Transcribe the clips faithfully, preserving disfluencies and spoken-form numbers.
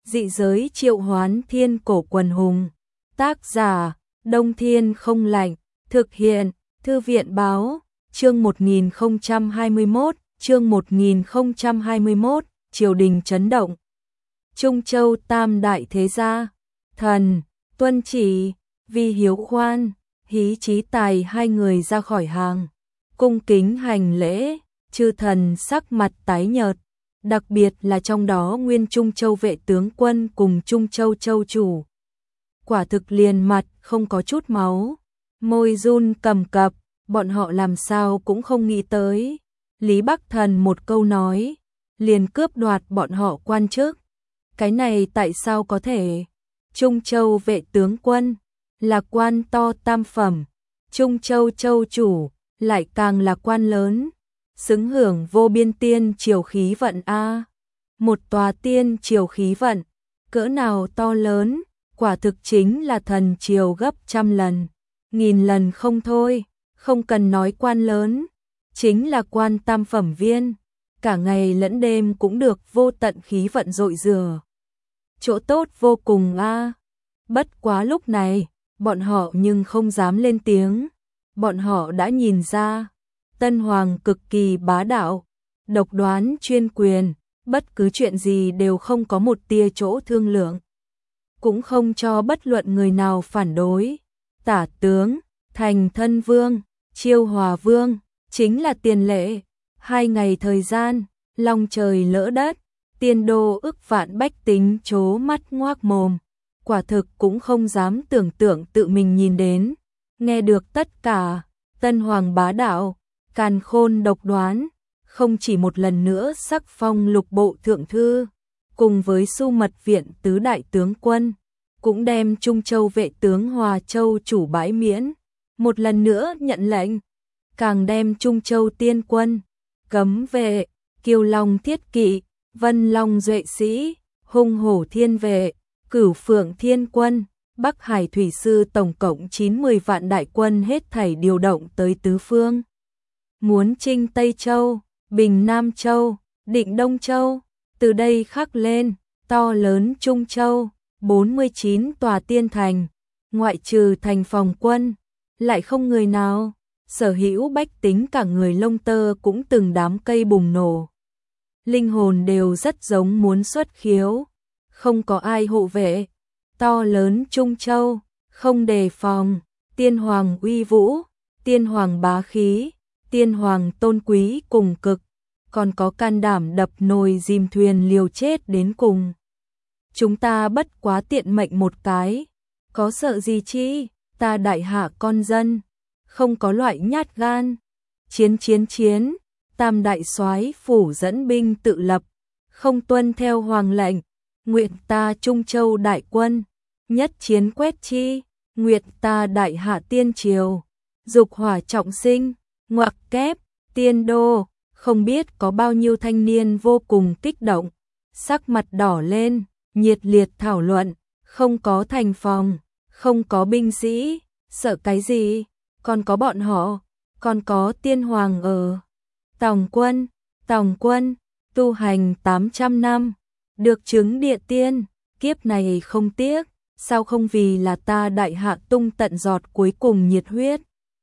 Dị giới triệu hoán thiên cổ quần hùng. Tác giả, Đông Thiên không lạnh. Thực hiện, Thư viện báo. Chương một nghìn không trăm hai mươi mốt, chương một nghìn không trăm hai mươi mốt, triều đình chấn động. Trung Châu tam đại thế gia, Thần, tuân chỉ, Vi Hiếu Khoan, Hí Chí Tài hai người ra khỏi hàng, cung kính hành lễ, chư thần sắc mặt tái nhợt, đặc biệt là trong đó nguyên Trung Châu vệ tướng quân cùng Trung Châu châu chủ. Quả thực liền mặt không có chút máu, môi run cầm cập, bọn họ làm sao cũng không nghĩ tới. Lý Bắc Thần một câu nói, liền cướp đoạt bọn họ quan chức. Cái này tại sao có thể? Trung Châu vệ tướng quân là quan to tam phẩm, Trung Châu châu chủ lại càng là quan lớn, xứng hưởng vô biên tiên triều khí vận a. Một tòa tiên triều khí vận, cỡ nào to lớn, quả thực chính là thần triều gấp trăm lần, nghìn lần không thôi, không cần nói quan lớn, chính là quan tam phẩm viên, cả ngày lẫn đêm cũng được vô tận khí vận dội rửa. Chỗ tốt vô cùng a. Bất quá lúc này, bọn họ nhưng không dám lên tiếng, bọn họ đã nhìn ra, Tân Hoàng cực kỳ bá đạo, độc đoán chuyên quyền, bất cứ chuyện gì đều không có một tia chỗ thương lượng, cũng không cho bất luận người nào phản đối. Tả tướng, Thành Thân Vương, Chiêu Hòa Vương, chính là tiền lệ, hai ngày thời gian, long trời lỡ đất, tiên đô ức vạn bách tính chố mắt ngoác mồm, quả thực cũng không dám tưởng tượng tự mình nhìn đến, nghe được tất cả. Tân Hoàng bá đạo, càn khôn độc đoán, không chỉ một lần nữa sắc phong lục bộ thượng thư, cùng với Su Mật viện tứ đại tướng quân, cũng đem Trung Châu vệ tướng Hòa Châu chủ bãi miễn, một lần nữa nhận lệnh, càng đem Trung Châu tiên quân, cấm vệ, Kiêu Long thiết kỵ, Vân Long duệ sĩ, Hung Hổ thiên vệ, Cửu Phượng thiên quân, Bắc Hải thủy sư tổng cộng chín mươi vạn đại quân hết thảy điều động tới tứ phương. Muốn chinh Tây Châu, Bình Nam Châu, Định Đông Châu, từ đây khắc lên, to lớn Trung Châu, bốn mươi chín tòa tiên thành, ngoại trừ thành phòng quân, lại không người nào, sở hữu bách tính cả người lông tơ cũng từng đám cây bùng nổ. Linh hồn đều rất giống muốn xuất khiếu, không có ai hộ vệ, to lớn Trung Châu, không đề phòng, tiên hoàng uy vũ, tiên hoàng bá khí, tiên hoàng tôn quý cùng cực, còn có can đảm đập nồi dìm thuyền liều chết đến cùng. Chúng ta bất quá tiện mệnh một cái, có sợ gì chi, ta đại hạ con dân, không có loại nhát gan. Chiến chiến chiến, tam đại soái phủ dẫn binh tự lập, không tuân theo hoàng lệnh, nguyện ta Trung Châu đại quân, nhất chiến quét chi, nguyện ta đại hạ tiên triều, dục hỏa trọng sinh, ngoặc kép, tiên đô, không biết có bao nhiêu thanh niên vô cùng kích động, sắc mặt đỏ lên, nhiệt liệt thảo luận, không có thành phòng, không có binh sĩ, sợ cái gì, còn có bọn họ, còn có tiên hoàng ở. Tòng quân, Tòng quân, tu hành tám trăm năm, được chứng địa tiên, kiếp này không tiếc, sao không vì là ta đại hạ tung tận giọt cuối cùng nhiệt huyết.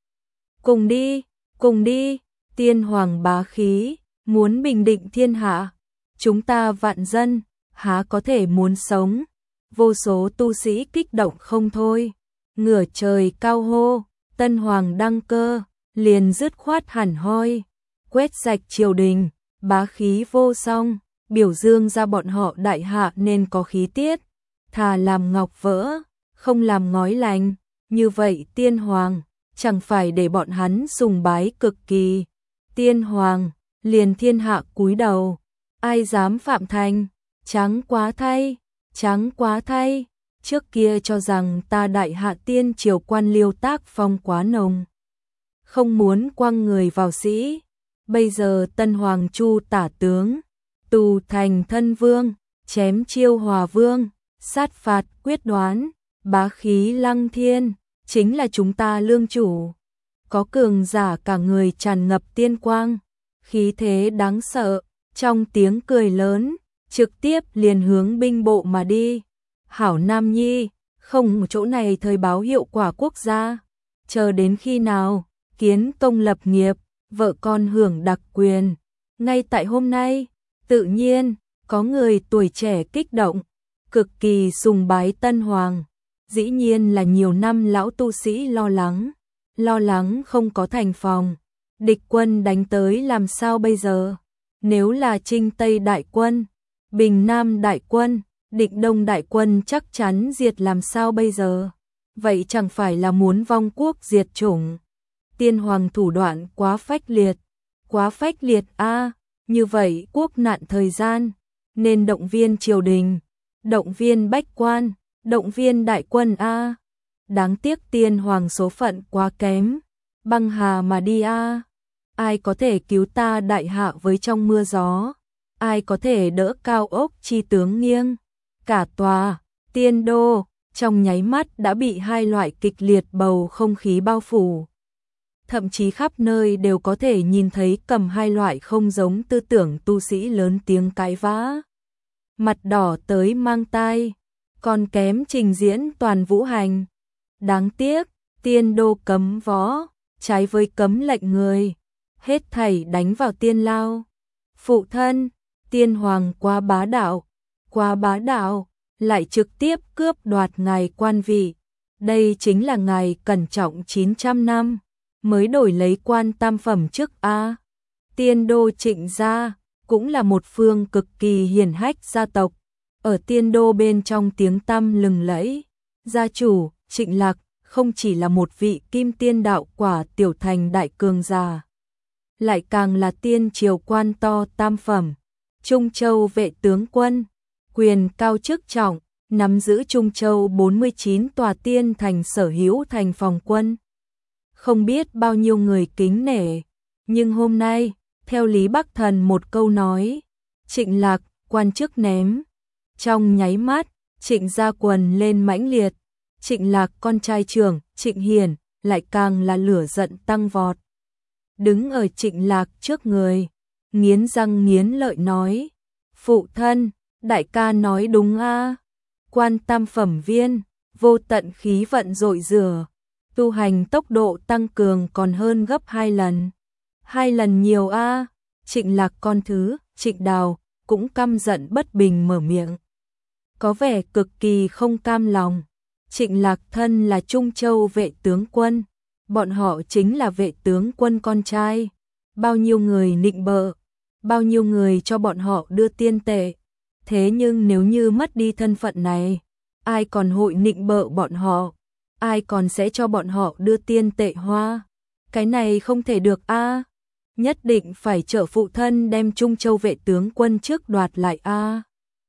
Cùng đi, cùng đi, tiên hoàng bá khí, muốn bình định thiên hạ, chúng ta vạn dân, há có thể muốn sống. Vô số tu sĩ kích động không thôi, ngửa trời cao hô, Tân Hoàng đăng cơ, liền dứt khoát hẳn hoi, quét sạch triều đình, bá khí vô song, biểu dương ra bọn họ đại hạ nên có khí tiết, thà làm ngọc vỡ, không làm ngói lành, như vậy tiên hoàng, chẳng phải để bọn hắn sùng bái cực kỳ. Tiên hoàng, liền thiên hạ cúi đầu, ai dám phạm thành, trắng quá thay, trắng quá thay, trước kia cho rằng ta đại hạ tiên triều quan liêu tác phong quá nồng, không muốn quăng người vào sĩ, bây giờ Tân Hoàng Chu tả tướng, tù Thành Thân Vương, chém Chiêu Hòa Vương, sát phạt quyết đoán, bá khí lăng thiên, chính là chúng ta lương chủ. Có cường giả cả người tràn ngập tiên quang, khí thế đáng sợ, trong tiếng cười lớn, trực tiếp liền hướng binh bộ mà đi. Hảo Nam Nhi, không chỗ này thời báo hiệu quả quốc gia, chờ đến khi nào, kiến công lập nghiệp, vợ con hưởng đặc quyền. Ngay tại hôm nay, tự nhiên, có người tuổi trẻ kích động, cực kỳ sùng bái Tân Hoàng. Dĩ nhiên là nhiều năm lão tu sĩ lo lắng, lo lắng không có thành phòng. Địch quân đánh tới làm sao bây giờ? Nếu là Trinh Tây đại quân, Bình Nam đại quân, Định Đông đại quân chắc chắn diệt làm sao bây giờ? Vậy chẳng phải là muốn vong quốc diệt chủng. Tiên Hoàng thủ đoạn quá phách liệt, quá phách liệt a, như vậy quốc nạn thời gian, nên động viên triều đình, động viên bách quan, động viên đại quân a. Đáng tiếc Tiên Hoàng số phận quá kém, băng hà mà đi a. Ai có thể cứu ta đại hạ với trong mưa gió? Ai có thể đỡ cao ốc chi tướng nghiêng? Cả tòa Tiên Đô trong nháy mắt đã bị hai loại kịch liệt bầu không khí bao phủ. Thậm chí khắp nơi đều có thể nhìn thấy cầm hai loại không giống tư tưởng tu sĩ lớn tiếng cãi vã. Mặt đỏ tới mang tai, còn kém trình diễn toàn vũ hành. Đáng tiếc, Tiên Đô cấm võ, trái với cấm lệnh người, hết thảy đánh vào tiên lao. Phụ thân, Tiên Hoàng quá bá đạo, quá bá đạo, lại trực tiếp cướp đoạt ngài quan vị. Đây chính là ngài cẩn trọng chín trăm năm, mới đổi lấy quan tam phẩm chức a. Tiên Đô Trịnh gia cũng là một phương cực kỳ hiển hách gia tộc, ở Tiên Đô bên trong tiếng tăm lừng lẫy. Gia chủ Trịnh Lạc không chỉ là một vị kim tiên đạo quả tiểu thành đại cường giả, lại càng là tiên triều quan to tam phẩm, Trung Châu vệ tướng quân, quyền cao chức trọng, nắm giữ Trung Châu bốn mươi chín tòa tiên thành sở hữu thành phòng quân. Không biết bao nhiêu người kính nể, nhưng hôm nay, theo Lý Bắc Thần một câu nói, Trịnh Lạc, quan chức ném. Trong nháy mắt, Trịnh gia quần lên mãnh liệt, Trịnh Lạc con trai trưởng, Trịnh Hiền, lại càng là lửa giận tăng vọt. Đứng ở Trịnh Lạc trước người, nghiến răng nghiến lợi nói, phụ thân, đại ca nói đúng a, quan tam phẩm viên, vô tận khí vận dội rửa, tu hành tốc độ tăng cường còn hơn gấp hai lần. Hai lần nhiều a. Trịnh Lạc con thứ, Trịnh Đào, cũng căm giận bất bình mở miệng. Có vẻ cực kỳ không cam lòng. Trịnh Lạc thân là Trung Châu vệ tướng quân, bọn họ chính là vệ tướng quân con trai. Bao nhiêu người nịnh bợ, bao nhiêu người cho bọn họ đưa tiên tệ. Thế nhưng nếu như mất đi thân phận này, ai còn hội nịnh bợ bọn họ, ai còn sẽ cho bọn họ đưa tiên tệ hoa. Cái này không thể được a, nhất định phải trợ phụ thân đem Trung Châu vệ tướng quân trước đoạt lại a.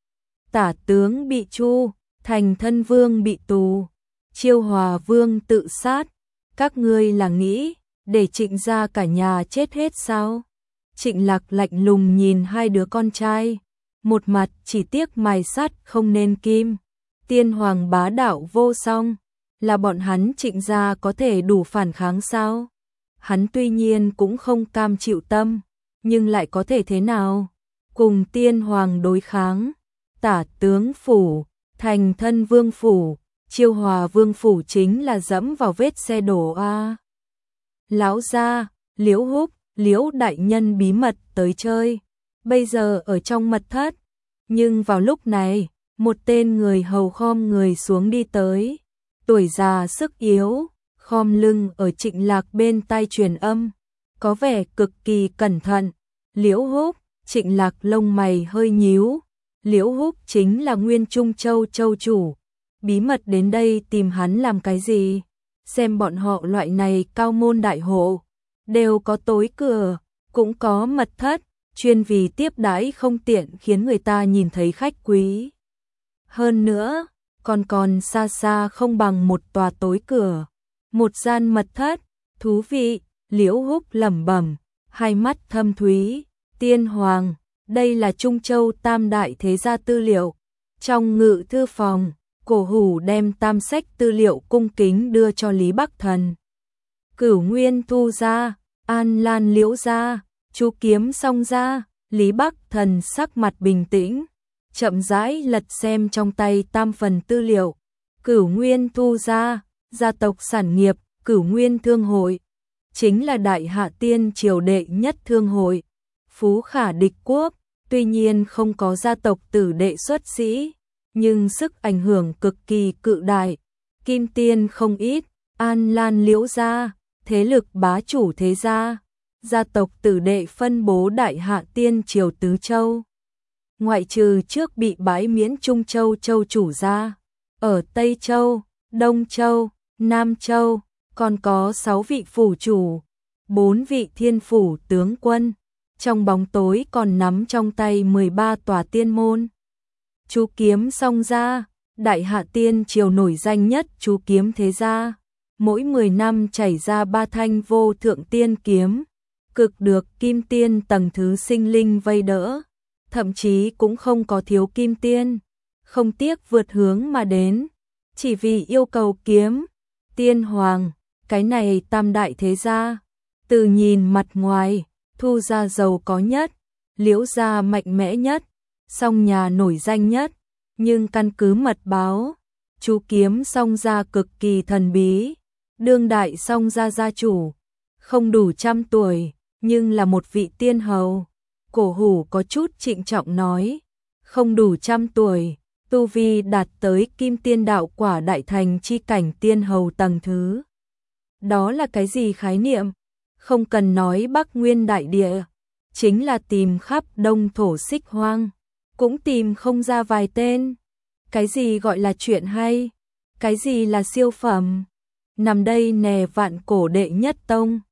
Tả tướng bị tru, Thành Thân Vương bị tù, Chiêu Hòa Vương tự sát, các ngươi là nghĩ để Trịnh gia cả nhà chết hết sao? Trịnh Lạc lạnh lùng nhìn hai đứa con trai, một mặt chỉ tiếc mài sắt không nên kim. Tiên Hoàng bá đạo vô song, là bọn hắn Trịnh gia có thể đủ phản kháng sao? Hắn tuy nhiên cũng không cam chịu tâm, nhưng lại có thể thế nào? Cùng Tiên Hoàng đối kháng, Tả tướng phủ, Thành Thân Vương phủ, Chiêu Hòa Vương phủ chính là dẫm vào vết xe đổ a. Lão gia, Liễu Húc, Liễu đại nhân bí mật tới chơi, bây giờ ở trong mật thất, nhưng vào lúc này, một tên người hầu khom người xuống đi tới, tuổi già sức yếu, khom lưng ở Trịnh Lạc bên tai truyền âm, có vẻ cực kỳ cẩn thận. Liễu Húc, Trịnh Lạc lông mày hơi nhíu, Liễu Húc chính là Nguyên Trung Châu châu chủ, bí mật đến đây tìm hắn làm cái gì? Xem bọn họ loại này cao môn đại hộ, đều có tối cửa, cũng có mật thất, chuyên vì tiếp đãi không tiện khiến người ta nhìn thấy khách quý. Hơn nữa, còn còn xa xa không bằng một tòa tối cửa, một gian mật thất, thú vị. Liễu Húc lẩm bẩm, hai mắt thâm thúy, Tiên Hoàng, đây là Trung Châu tam đại thế gia tư liệu. Trong ngự thư phòng, Cổ Hủ đem tam sách tư liệu cung kính đưa cho Lý Bắc Thần. Cửu Nguyên Thu gia, An Lan Liễu gia, Chu Kiếm Song gia. Lý Bắc Thần sắc mặt bình tĩnh, chậm rãi lật xem trong tay tam phần tư liệu. Cửu Nguyên Thu gia, gia tộc sản nghiệp, Cửu Nguyên Thương hội, chính là đại hạ tiên triều đệ nhất thương hội, phú khả địch quốc, tuy nhiên không có gia tộc tử đệ xuất sĩ, nhưng sức ảnh hưởng cực kỳ cự đại, kim tiên không ít, An Lan Liễu gia, thế lực bá chủ thế gia, gia tộc tử đệ phân bố đại hạ tiên triều tứ châu. Ngoại trừ trước bị bãi miễn Trung Châu châu chủ ra, ở Tây Châu, Đông Châu, Nam Châu, còn có sáu vị phủ chủ, bốn vị thiên phủ tướng quân, trong bóng tối còn nắm trong tay mười ba tòa tiên môn. Chú kiếm Song gia, đại hạ tiên triều nổi danh nhất chú kiếm thế gia, mỗi mười năm chảy ra ba thanh vô thượng tiên kiếm, cực được kim tiên tầng thứ sinh linh vây đỡ, thậm chí cũng không có thiếu kim tiên, không tiếc vượt hướng mà đến, chỉ vì yêu cầu kiếm tiên hoàng. Cái này tam đại thế gia, từ nhìn mặt ngoài, Thu gia giàu có nhất, Liễu gia mạnh mẽ nhất, Song nhà nổi danh nhất, nhưng căn cứ mật báo, chú kiếm Song gia cực kỳ thần bí, đương đại Song gia gia chủ, không đủ trăm tuổi, nhưng là một vị tiên hầu. Cổ Hủ có chút trịnh trọng nói, không đủ trăm tuổi, tu vi đạt tới kim tiên đạo quả đại thành chi cảnh tiên hầu tầng thứ. Đó là cái gì khái niệm? Không cần nói Bắc Nguyên đại địa, chính là tìm khắp Đông thổ Xích Hoang, cũng tìm không ra vài tên. Cái gì gọi là chuyện hay? Cái gì là siêu phẩm? Nằm đây nè vạn cổ đệ nhất tông,